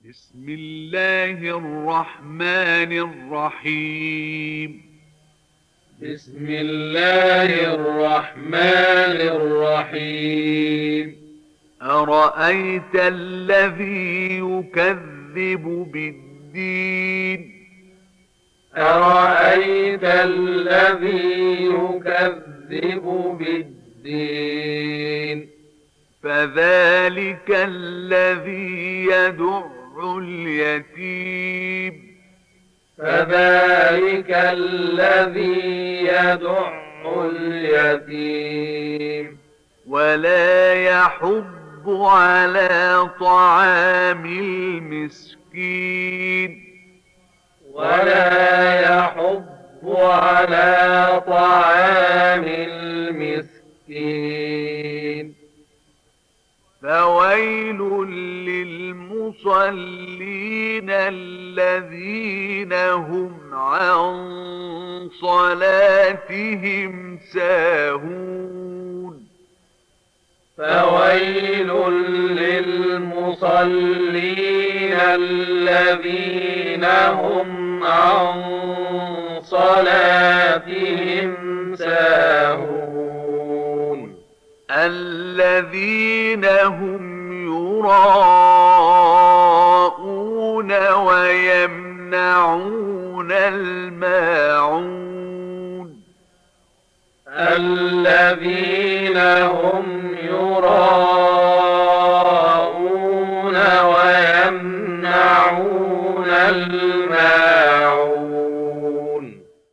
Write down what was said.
بسم الله الرحمن الرحيم. بسم الله الرحمن الرحيم. أرأيت الذي يكذب بالدين؟ أرأيت الذي يكذب بالدين؟ فذلك الذي يدع اليتيم. فذلك الذي يدع اليتيم ولا يحض على طعام المسكين. ولا يحض على طعام المسكين. فويل للمصلين الذين هم عن صلاتهم ساهون. فويل للمصلين الذين هم عن صلاتهم ساهون. الذين هم يراءون ويمنعون الماعون. الذين هم يراءون ويمنعون الماعون.